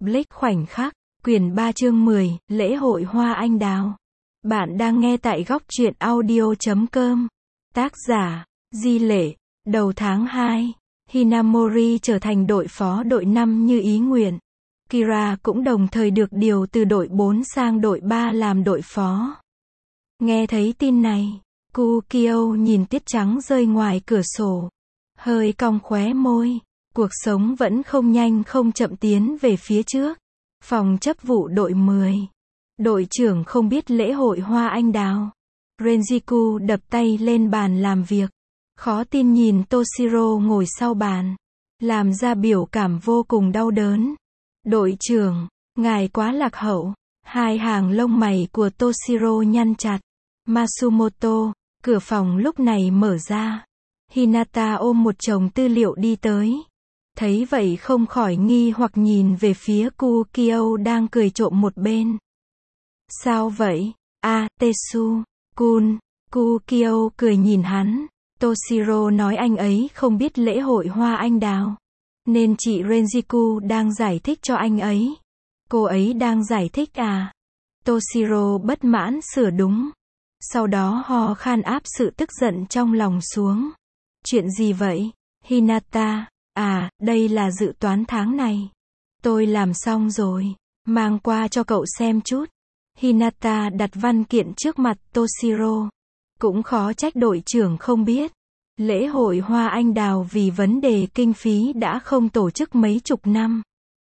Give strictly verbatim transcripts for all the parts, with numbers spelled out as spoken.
Blake khoảnh khắc, quyển ba chương mười, lễ hội hoa anh đào. Bạn đang nghe tại góc truyện audio chấm com. Tác giả, Di Lệ. Đầu tháng hai, Hinamori trở thành đội phó đội năm như ý nguyện. Kira cũng đồng thời được điều từ đội bốn sang đội ba làm đội phó. Nghe thấy tin này, Kukio nhìn tiết trắng rơi ngoài cửa sổ. Hơi cong khóe môi. Cuộc sống vẫn không nhanh không chậm tiến về phía trước. Phòng chấp vụ đội mười. Đội trưởng không biết lễ hội hoa anh đào. Renjiku đập tay lên bàn làm việc. Khó tin nhìn Toshiro ngồi sau bàn. Làm ra biểu cảm vô cùng đau đớn. Đội trưởng, ngài quá lạc hậu. Hai hàng lông mày của Toshiro nhăn chặt. Matsumoto, cửa phòng lúc này mở ra. Hinata ôm một chồng tư liệu đi tới. Thấy vậy không khỏi nghi hoặc nhìn về phía Kukio đang cười trộm một bên. Sao vậy? À, Tetsu, Kun. Kukio cười nhìn hắn. Toshiro nói anh ấy không biết lễ hội hoa anh đào. Nên chị Renjiku đang giải thích cho anh ấy. Cô ấy đang giải thích à? Toshiro bất mãn sửa đúng. Sau đó ho khan áp sự tức giận trong lòng xuống. Chuyện gì vậy? Hinata. À, đây là dự toán tháng này. Tôi làm xong rồi. Mang qua cho cậu xem chút. Hinata đặt văn kiện trước mặt Toshiro. Cũng khó trách đội trưởng không biết. Lễ hội hoa anh đào vì vấn đề kinh phí đã không tổ chức mấy chục năm.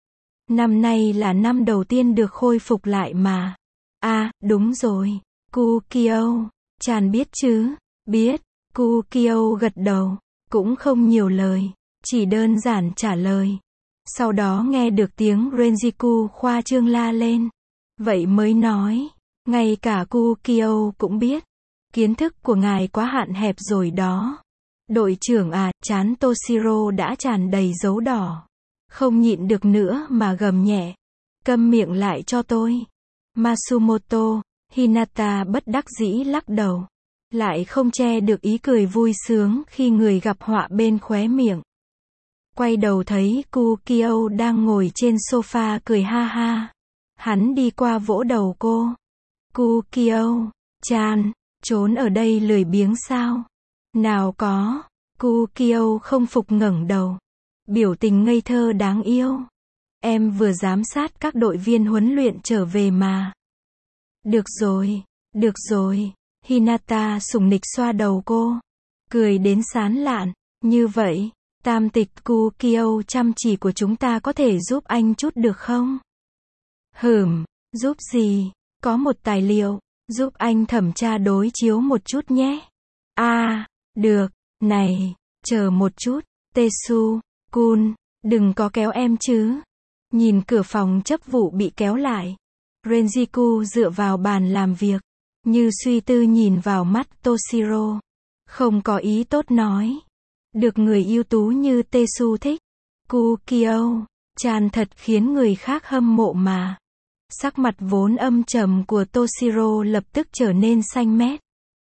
Năm nay là năm đầu tiên được khôi phục lại mà. À, đúng rồi. Kukio. Chan biết chứ? Biết. Kukio gật đầu. Cũng không nhiều lời. Chỉ đơn giản trả lời. Sau đó nghe được tiếng Renjiku khoa trương la lên. Vậy mới nói. Ngay cả Kukio cũng biết. Kiến thức của ngài quá hạn hẹp rồi đó. Đội trưởng à, trán Toshiro đã tràn đầy dấu đỏ. Không nhịn được nữa mà gầm nhẹ. Câm miệng lại cho tôi. Matsumoto. Hinata bất đắc dĩ lắc đầu. Lại không che được ý cười vui sướng khi người gặp họa bên khóe miệng. Quay đầu thấy Kukio đang ngồi trên sofa cười ha ha. Hắn đi qua vỗ đầu cô. Kukio, Chan, trốn ở đây lười biếng sao? Nào có. Kukio không phục ngẩng đầu. Biểu tình ngây thơ đáng yêu. Em vừa giám sát các đội viên huấn luyện trở về mà. Được rồi, được rồi. Hinata sủng nịch xoa đầu cô. Cười đến sán lạn. Như vậy, tam tịch Kukio chăm chỉ của chúng ta có thể giúp anh chút được không? Hửm, giúp gì? Có một tài liệu, giúp anh thẩm tra đối chiếu một chút nhé. À, được, này, chờ một chút, Tetsu, Kun, đừng có kéo em chứ. Nhìn cửa phòng chấp vụ bị kéo lại. Renjiku dựa vào bàn làm việc, như suy tư nhìn vào mắt Toshiro. Không có ý tốt nói. Được người ưu tú như Tetsu thích. Kukio, Chan thật khiến người khác hâm mộ mà. Sắc mặt vốn âm trầm của Toshiro lập tức trở nên xanh mét.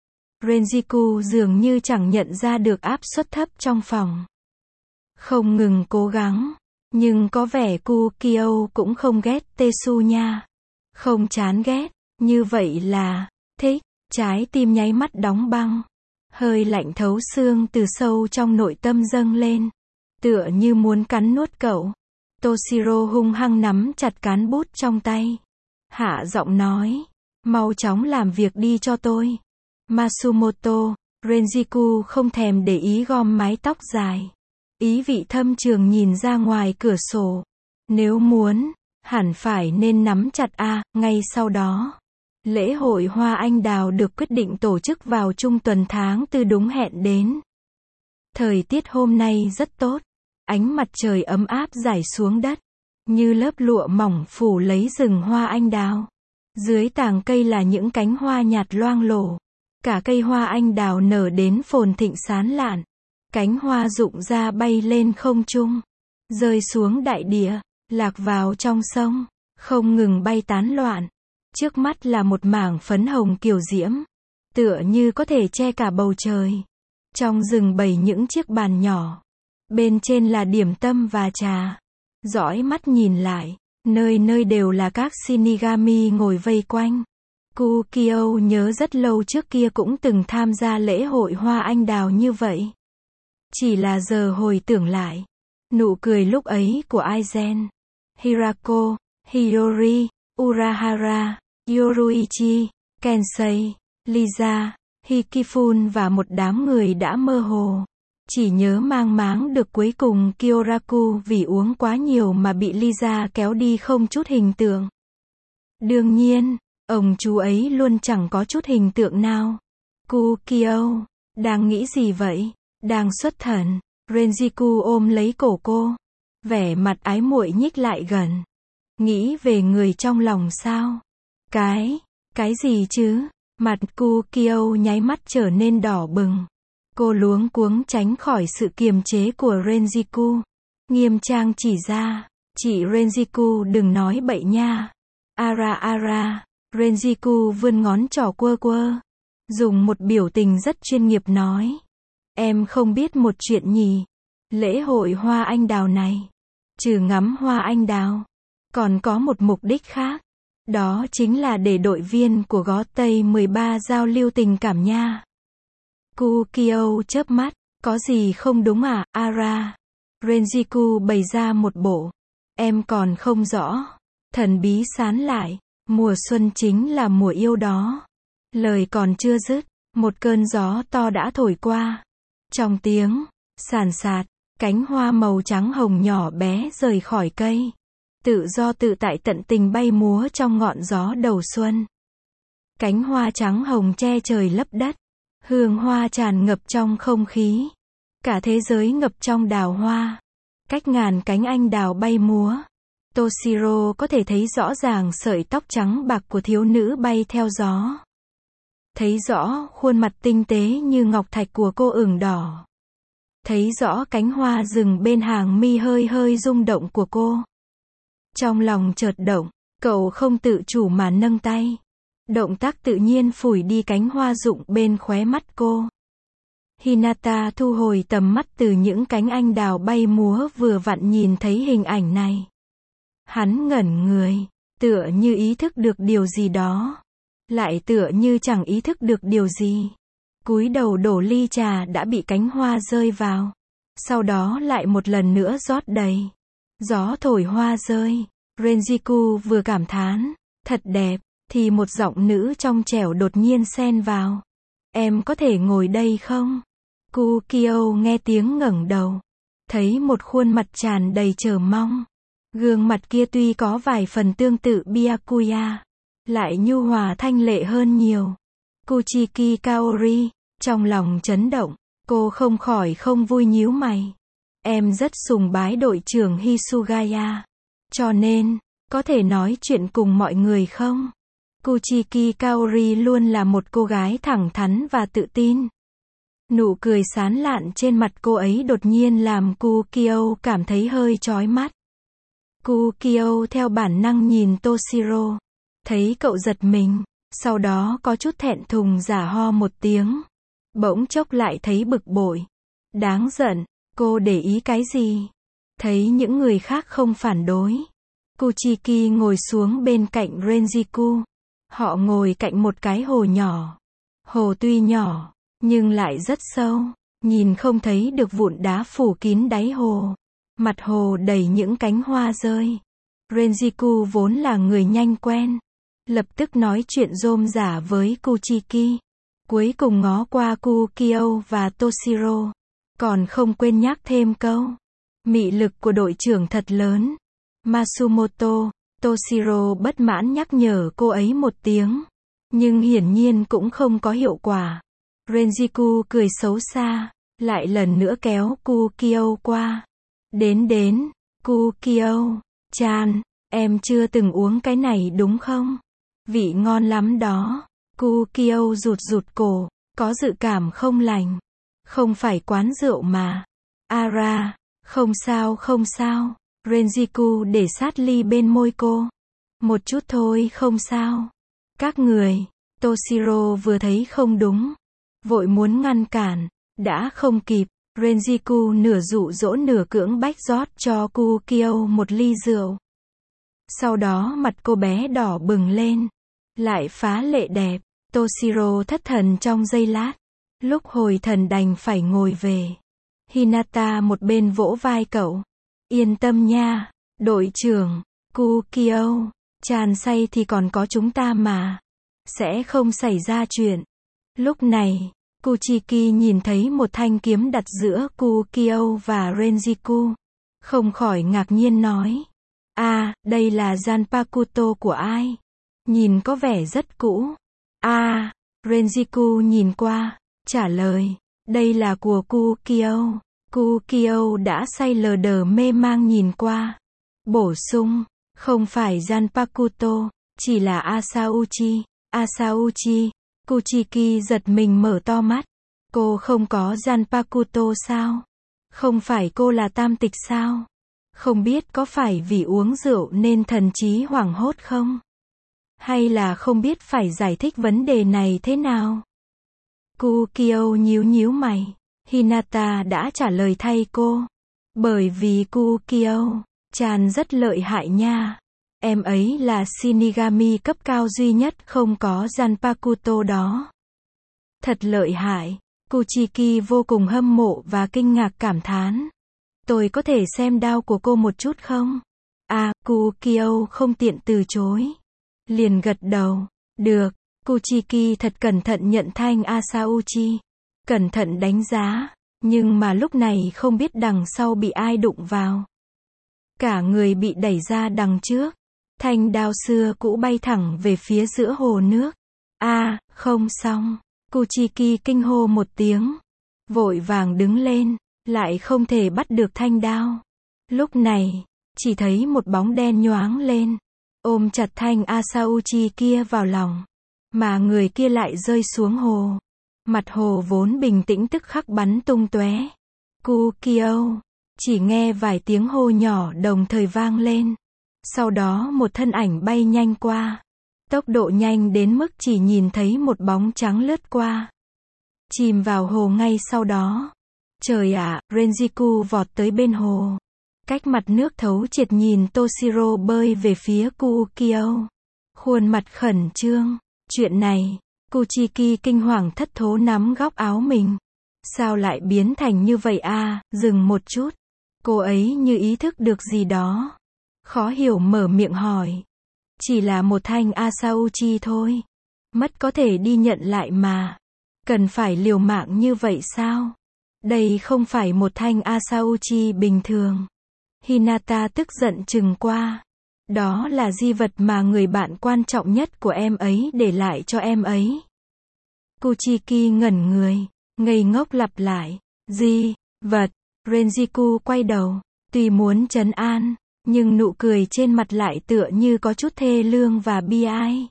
Renjiku dường như chẳng nhận ra được áp suất thấp trong phòng. Không ngừng cố gắng. Nhưng có vẻ Kukio cũng không ghét Tetsu nha. Không chán ghét. Như vậy là thích. Trái tim nháy mắt đóng băng. Hơi lạnh thấu xương từ sâu trong nội tâm dâng lên. Tựa như muốn cắn nuốt cậu. Toshiro hung hăng nắm chặt cán bút trong tay. Hạ giọng nói. Mau chóng làm việc đi cho tôi. Matsumoto. Renjiku không thèm để ý gom mái tóc dài. Ý vị thâm trường nhìn ra ngoài cửa sổ. Nếu muốn, hẳn phải nên nắm chặt a. Ngay sau đó. Lễ hội hoa anh đào được quyết định tổ chức vào trung tuần tháng tư đúng hẹn đến. Thời tiết hôm nay rất tốt. Ánh mặt trời ấm áp rải xuống đất. Như lớp lụa mỏng phủ lấy rừng hoa anh đào. Dưới tàng cây là những cánh hoa nhạt loang lổ. Cả cây hoa anh đào nở đến phồn thịnh sán lạn. Cánh hoa rụng ra bay lên không trung. Rơi xuống đại địa. Lạc vào trong sông. Không ngừng bay tán loạn. Trước mắt là một mảng phấn hồng kiều diễm. Tựa như có thể che cả bầu trời. Trong rừng bày những chiếc bàn nhỏ. Bên trên là điểm tâm và trà. Dõi mắt nhìn lại. Nơi nơi đều là các Shinigami ngồi vây quanh. Kukio nhớ rất lâu trước kia cũng từng tham gia lễ hội hoa anh đào như vậy. Chỉ là giờ hồi tưởng lại, nụ cười lúc ấy của Aizen, Hirako, Hiyori, Urahara, Yoruichi, Kensei, Liza, Hikifun và một đám người đã mơ hồ. Chỉ nhớ mang máng được cuối cùng Kyoraku vì uống quá nhiều mà bị Liza kéo đi không chút hình tượng. Đương nhiên, ông chú ấy luôn chẳng có chút hình tượng nào. Kukio, đang nghĩ gì vậy? Đang xuất thần. Renjiku ôm lấy cổ cô. Vẻ mặt ái muội nhích lại gần. Nghĩ về người trong lòng sao? Cái, cái gì chứ? Mặt Kukio nháy mắt trở nên đỏ bừng. Cô luống cuống tránh khỏi sự kiềm chế của Renjiku. Nghiêm trang chỉ ra, chị Renjiku đừng nói bậy nha. Ara ara, Renjiku vươn ngón trỏ quơ quơ. Dùng một biểu tình rất chuyên nghiệp nói. Em không biết một chuyện nhỉ. Lễ hội hoa anh đào này, trừ ngắm hoa anh đào, còn có một mục đích khác. Đó chính là để đội viên của Gó Tây mười ba giao lưu tình cảm nha. Kukio chớp mắt, có gì không đúng à, Ara? Renjiku bày ra một bộ. Em còn không rõ. Thần bí sán lại, mùa xuân chính là mùa yêu đó. Lời còn chưa dứt, một cơn gió to đã thổi qua. Trong tiếng sàn sạt, cánh hoa màu trắng hồng nhỏ bé rời khỏi cây. Tự do tự tại tận tình bay múa trong ngọn gió đầu xuân. Cánh hoa trắng hồng che trời lấp đất. Hương hoa tràn ngập trong không khí. Cả thế giới ngập trong đào hoa. Cách ngàn cánh anh đào bay múa. Toshiro có thể thấy rõ ràng sợi tóc trắng bạc của thiếu nữ bay theo gió. Thấy rõ khuôn mặt tinh tế như ngọc thạch của cô ửng đỏ. Thấy rõ cánh hoa rừng bên hàng mi hơi hơi rung động của cô. Trong lòng chợt động, cậu không tự chủ mà nâng tay. Động tác tự nhiên phủi đi cánh hoa rụng bên khóe mắt cô. Hinata thu hồi tầm mắt từ những cánh anh đào bay múa vừa vặn nhìn thấy hình ảnh này. Hắn ngẩn người, tựa như ý thức được điều gì đó. Lại tựa như chẳng ý thức được điều gì. Cúi đầu đổ ly trà đã bị cánh hoa rơi vào. Sau đó lại một lần nữa rót đầy. Gió thổi hoa rơi. Renjiku vừa cảm thán, thật đẹp, thì một giọng nữ trong trẻo đột nhiên xen vào. Em có thể ngồi đây không? Kukio nghe tiếng ngẩng đầu. Thấy một khuôn mặt tràn đầy chờ mong. Gương mặt kia tuy có vài phần tương tự Byakuya, lại nhu hòa thanh lệ hơn nhiều. Kuchiki Kaori, trong lòng chấn động, cô không khỏi không vui nhíu mày. Em rất sùng bái đội trưởng Hisugaya. Cho nên, có thể nói chuyện cùng mọi người không? Kuchiki Kaori luôn là một cô gái thẳng thắn và tự tin. Nụ cười sán lạn trên mặt cô ấy đột nhiên làm Kukio cảm thấy hơi chói mắt. Kukio theo bản năng nhìn Toshiro. Thấy cậu giật mình, sau đó có chút thẹn thùng giả ho một tiếng. Bỗng chốc lại thấy bực bội. Đáng giận, cô để ý cái gì? Thấy những người khác không phản đối. Kuchiki ngồi xuống bên cạnh Renjiku. Họ ngồi cạnh một cái hồ nhỏ. Hồ tuy nhỏ, nhưng lại rất sâu. Nhìn không thấy được vụn đá phủ kín đáy hồ. Mặt hồ đầy những cánh hoa rơi. Renjiku vốn là người nhanh quen. Lập tức nói chuyện rôm rả với Kuchiki. Cuối cùng ngó qua Kukio và Toshiro. Còn không quên nhắc thêm câu. Mị lực của đội trưởng thật lớn. Masumoto, Toshiro bất mãn nhắc nhở cô ấy một tiếng. Nhưng hiển nhiên cũng không có hiệu quả. Renjiku cười xấu xa. Lại lần nữa kéo Kukio qua. Đến đến, Kukio, chan, em chưa từng uống cái này đúng không? Vị ngon lắm đó. Kukio rụt rụt cổ, có dự cảm không lành. Không phải quán rượu mà. Ara, không sao không sao. Renjiku để sát ly bên môi cô. Một chút thôi không sao. Các người, Toshiro vừa thấy không đúng. Vội muốn ngăn cản, đã không kịp. Renjiku nửa dụ dỗ nửa cưỡng bách rót cho Kukio một ly rượu. Sau đó mặt cô bé đỏ bừng lên. Lại phá lệ đẹp. Toshiro thất thần trong giây lát. Lúc hồi thần đành phải ngồi về. Hinata một bên vỗ vai cậu. Yên tâm nha, đội trưởng, Kukio, Chan say thì còn có chúng ta mà. Sẽ không xảy ra chuyện. Lúc này, Kuchiki nhìn thấy một thanh kiếm đặt giữa Kukio và Renjiku. Không khỏi ngạc nhiên nói. À, đây là Zanpakuto của ai? Nhìn có vẻ rất cũ. À, Renjiku nhìn qua, trả lời. Đây là của Kukio. Kukio đã say lờ đờ mê mang nhìn qua. Bổ sung, không phải Zanpakuto, chỉ là Asauchi. Asauchi. Kuchiki giật mình mở to mắt. Cô không có Zanpakuto sao? Không phải cô là tam tịch sao? Không biết có phải vì uống rượu nên thần trí hoảng hốt không? Hay là không biết phải giải thích vấn đề này thế nào? Kukio nhíu nhíu mày. Hinata đã trả lời thay cô. Bởi vì Kukio, Chan rất lợi hại nha. Em ấy là Shinigami cấp cao duy nhất không có Zanpakuto đó. Thật lợi hại. Kuchiki vô cùng hâm mộ và kinh ngạc cảm thán. Tôi có thể xem đao của cô một chút không? À, Kukio không tiện từ chối. Liền gật đầu. Được. Kuchiki thật cẩn thận nhận thanh Asauchi. Cẩn thận đánh giá. Nhưng mà lúc này không biết đằng sau bị ai đụng vào. Cả người bị đẩy ra đằng trước. Thanh đao xưa cũ bay thẳng về phía giữa hồ nước. À, không xong. Kuchiki kinh hô một tiếng. Vội vàng đứng lên. Lại không thể bắt được thanh đao. Lúc này, chỉ thấy một bóng đen nhoáng lên. Ôm chặt thanh Asauchi kia vào lòng. Mà người kia lại rơi xuống hồ. Mặt hồ vốn bình tĩnh tức khắc bắn tung tóe. Kukio. Chỉ nghe vài tiếng hô nhỏ đồng thời vang lên. Sau đó một thân ảnh bay nhanh qua. Tốc độ nhanh đến mức chỉ nhìn thấy một bóng trắng lướt qua. Chìm vào hồ ngay sau đó. Trời ạ, à, Renjiku vọt tới bên hồ. Cách mặt nước thấu triệt nhìn Toshiro bơi về phía Kukio. Khuôn mặt khẩn trương. Chuyện này, Kuchiki kinh hoàng thất thố nắm góc áo mình. Sao lại biến thành như vậy a? À? Dừng một chút. Cô ấy như ý thức được gì đó. Khó hiểu mở miệng hỏi. Chỉ là một thanh Asauchi thôi. Mất có thể đi nhận lại mà. Cần phải liều mạng như vậy sao? Đây không phải một thanh Asauchi bình thường. Hinata tức giận trừng qua. Đó là di vật mà người bạn quan trọng nhất của em ấy để lại cho em ấy. Kuchiki ngẩn người, ngây ngốc lặp lại. Di vật. Renjiku quay đầu. Tuy muốn trấn an, nhưng nụ cười trên mặt lại tựa như có chút thê lương và bi ai.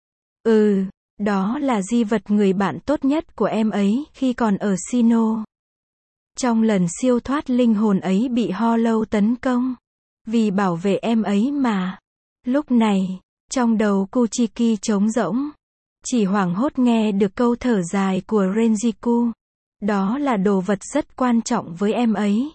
Ừ, đó là di vật người bạn tốt nhất của em ấy khi còn ở Sinnoh. Trong lần siêu thoát linh hồn ấy bị Hollow tấn công. Vì bảo vệ em ấy mà. Lúc này, trong đầu Kuchiki trống rỗng. Chỉ hoảng hốt nghe được câu thở dài của Renjiku. Đó là đồ vật rất quan trọng với em ấy.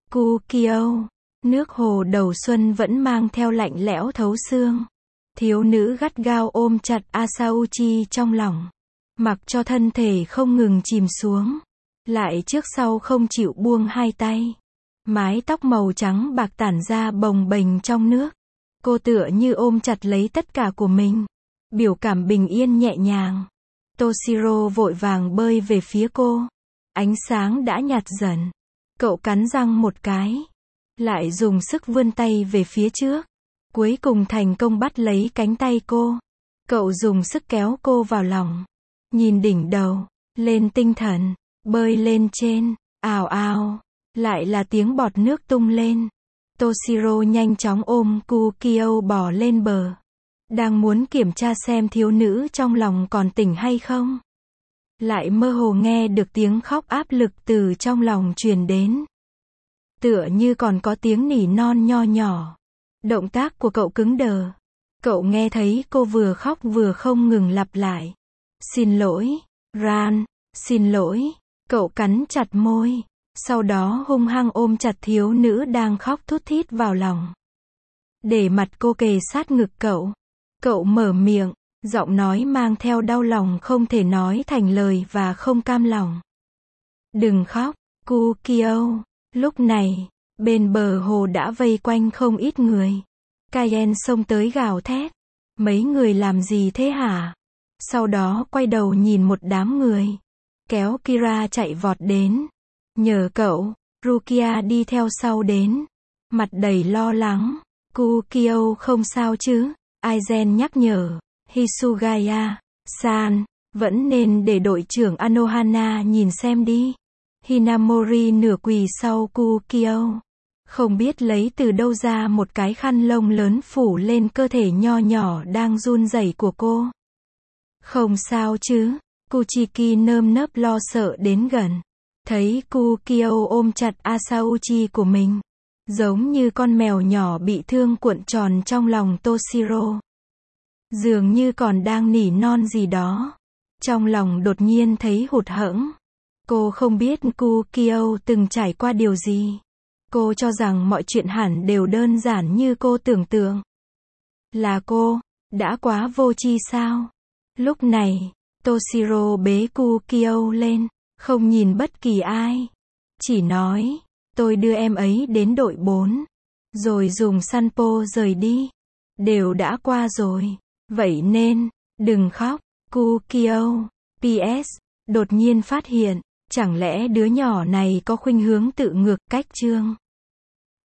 Kukio. Nước hồ đầu xuân vẫn mang theo lạnh lẽo thấu xương. Thiếu nữ gắt gao ôm chặt Asauchi trong lòng. Mặc cho thân thể không ngừng chìm xuống. Lại trước sau không chịu buông hai tay. Mái tóc màu trắng bạc tản ra bồng bềnh trong nước. Cô tựa như ôm chặt lấy tất cả của mình. Biểu cảm bình yên nhẹ nhàng. Toshiro vội vàng bơi về phía cô. Ánh sáng đã nhạt dần. Cậu cắn răng một cái. Lại dùng sức vươn tay về phía trước. Cuối cùng thành công bắt lấy cánh tay cô. Cậu dùng sức kéo cô vào lòng. Nhìn đỉnh đầu. Lên tinh thần. Bơi lên trên. Ào ào. Lại là tiếng bọt nước tung lên. Toshiro nhanh chóng ôm Kukio bò lên bờ. Đang muốn kiểm tra xem thiếu nữ trong lòng còn tỉnh hay không. Lại mơ hồ nghe được tiếng khóc áp lực từ trong lòng truyền đến. Tựa như còn có tiếng nỉ non nho nhỏ. Động tác của cậu cứng đờ. Cậu nghe thấy cô vừa khóc vừa không ngừng lặp lại. Xin lỗi, Ran, xin lỗi. Cậu cắn chặt môi. Sau đó hung hăng ôm chặt thiếu nữ đang khóc thút thít vào lòng. để mặt cô kề sát ngực cậu. Cậu mở miệng, giọng nói mang theo đau lòng không thể nói thành lời và không cam lòng. Đừng khóc, Kukio. Lúc này, bên bờ hồ đã vây quanh không ít người. Kaien xông tới gào thét. Mấy người làm gì thế hả? Sau đó quay đầu nhìn một đám người. Kéo Kira chạy vọt đến. Nhờ cậu, Rukia đi theo sau đến. Mặt đầy lo lắng. Kukio không sao chứ? Aizen nhắc nhở. Hisugaya-san, vẫn nên để đội trưởng Anohana nhìn xem đi. Hinamori nửa quỳ sau Kukio. Không biết lấy từ đâu ra một cái khăn lông lớn phủ lên cơ thể nho nhỏ đang run rẩy của cô. Không sao chứ? Kuchiki nơm nớp lo sợ đến gần. Thấy Kukio ôm chặt Asauchi của mình. Giống như con mèo nhỏ bị thương cuộn tròn trong lòng Toshiro. Dường như còn đang nỉ non gì đó. Trong lòng đột nhiên thấy hụt hẫng. Cô không biết Kukio từng trải qua điều gì. Cô cho rằng mọi chuyện hẳn đều đơn giản như cô tưởng tượng. Là cô, đã quá vô tri sao? Lúc này, Toshiro bế Kukio lên, không nhìn bất kỳ ai. Chỉ nói, tôi đưa em ấy đến đội bốn. Rồi dùng Sanpo rời đi. Đều đã qua rồi. Vậy nên, đừng khóc, Kukio. pê ét. Đột nhiên phát hiện, chẳng lẽ đứa nhỏ này có khuynh hướng tự ngược cách chương.